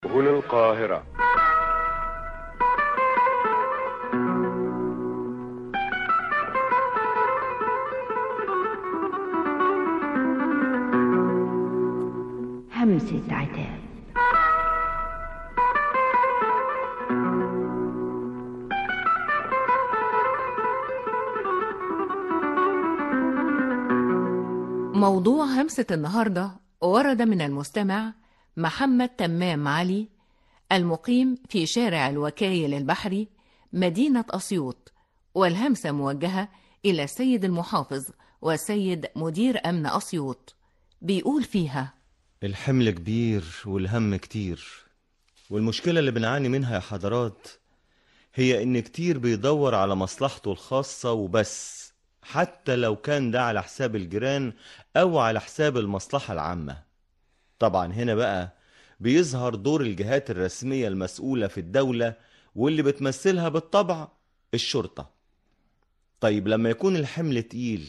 هنا القاهرة. همسة عتاب. موضوع همسة النهاردة ورد من المستمع محمد تمام علي، المقيم في شارع الوكايل البحري، مدينة أسيوط، والهمسة موجهة إلى السيد المحافظ والسيد مدير أمن أسيوط. بيقول فيها: الحمل كبير والهم كتير، والمشكلة اللي بنعاني منها يا حضرات هي إن كتير بيدور على مصلحته الخاصة وبس، حتى لو كان ده على حساب الجيران أو على حساب المصلحة العامة. طبعا هنا بقى بيظهر دور الجهات الرسمية المسؤولة في الدولة، واللي بتمثلها بالطبع الشرطة. طيب لما يكون الحمل تقيل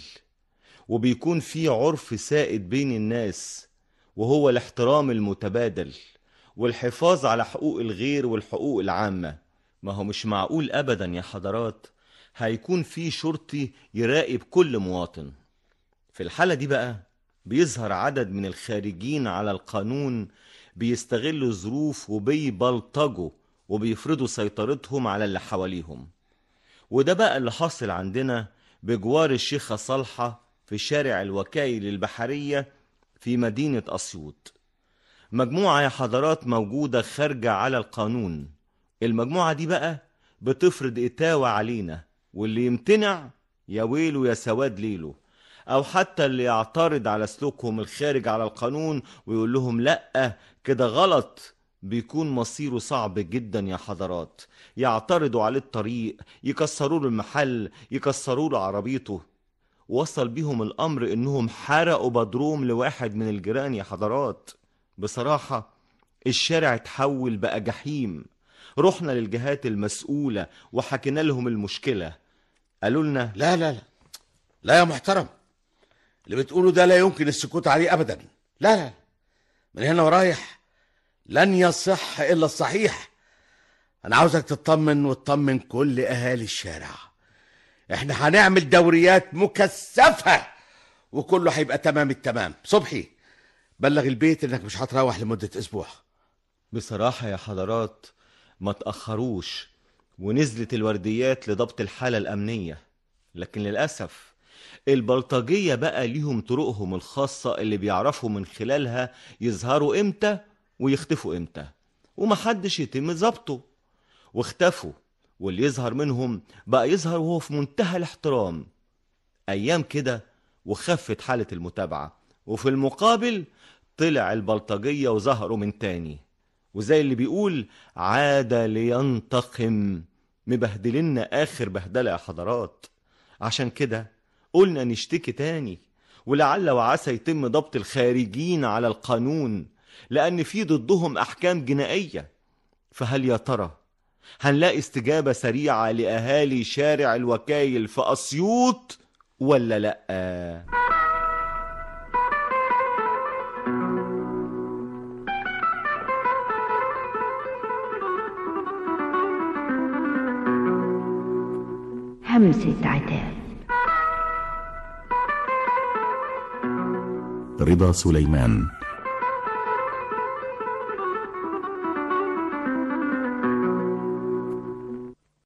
وبيكون في عرف سائد بين الناس، وهو الاحترام المتبادل والحفاظ على حقوق الغير والحقوق العامة، ما هو مش معقول أبدا يا حضرات هيكون في شرطي يراقب كل مواطن. في الحالة دي بقى بيظهر عدد من الخارجين على القانون بيستغلوا الظروف وبيبلطجوا وبيفرضوا سيطرتهم على اللي حواليهم. وده بقى اللي حاصل عندنا بجوار الشيخة صالحة في شارع الوكايل البحرية في مدينة أسيوط. مجموعة يا حضرات موجودة خارجة على القانون. المجموعة دي بقى بتفرض إتاوة علينا، واللي يمتنع يا ويله يا سواد ليله، أو حتى اللي يعترض على سلوكهم الخارج على القانون ويقول لهم لأ كده غلط بيكون مصيره صعب جدا يا حضرات. يعترضوا عليه الطريق، يكسروا له المحل، يكسروا له عربيته. وصل بيهم الأمر إنهم حرقوا بدروم لواحد من الجيران يا حضرات. بصراحة الشارع اتحول بقى جحيم. رحنا للجهات المسؤولة وحكينا لهم المشكلة، قالوا لنا لا لا لا لا يا محترم، اللي بتقوله ده لا يمكن السكوت عليه أبدا. لا لا، من هنا ورايح لن يصح إلا الصحيح. أنا عاوزك تطمن وتطمن كل أهالي الشارع. إحنا هنعمل دوريات مكثفة وكله هيبقى تمام التمام. صبحي بلغ البيت إنك مش هتروح لمدة أسبوع. بصراحة يا حضرات ما تأخروش، ونزلت الورديات لضبط الحالة الأمنية، لكن للأسف البلطجية بقى ليهم طرقهم الخاصة اللي بيعرفوا من خلالها يظهروا إمتى ويختفوا إمتى، ومحدش يتم ضبطه. واختفوا، واللي يظهر منهم بقى يظهر وهو في منتهى الاحترام. أيام كده وخفت حالة المتابعة، وفي المقابل طلع البلطجية وظهروا من تاني، وزي اللي بيقول عاد لينتقم، مبهدلنا آخر بهدلة يا حضرات. عشان كده قلنا نشتكي تاني، ولعل وعسى يتم ضبط الخارجين على القانون، لأن في ضدهم أحكام جنائية. فهل يا ترى هنلاقي استجابة سريعة لأهالي شارع الوكايل في أسيوط ولا لأ؟ همسة عتاب. رضا سليمان.